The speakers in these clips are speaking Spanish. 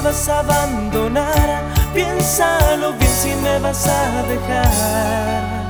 vas a abandonar, piénsalo bien si me vas a dejar.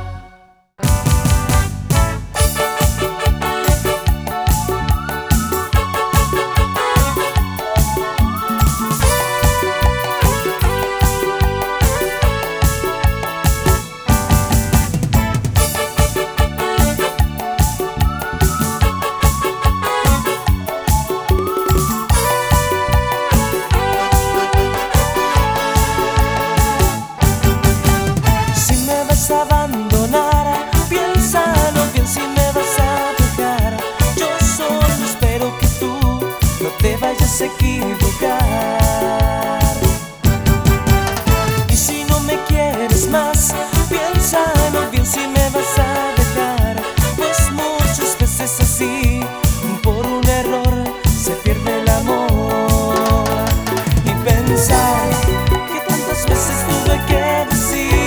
Abandonar, piénsalo bien si me vas a dejar. Yo solo espero que tú no te vayas a equivocar. Y si no me quieres más, piénsalo bien si me vas a dejar. Pues muchas veces así, por un error, se pierde el amor. Y pensar que tantas veces tuve que decir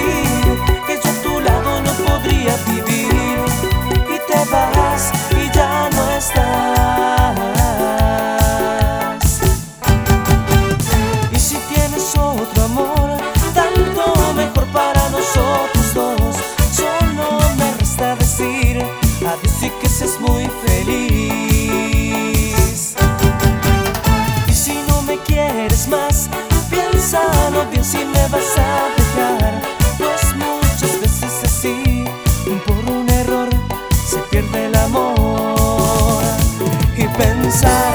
vivir, y te vas y ya no estás. Y si tienes otro amor, tanto mejor para nosotros dos. Solo me resta decir adiós y que seas muy feliz. Y si no me quieres más, piénsalo bien si me vas a dejar. Pues muchas veces así, por un error, se pierde el amor. Y pensar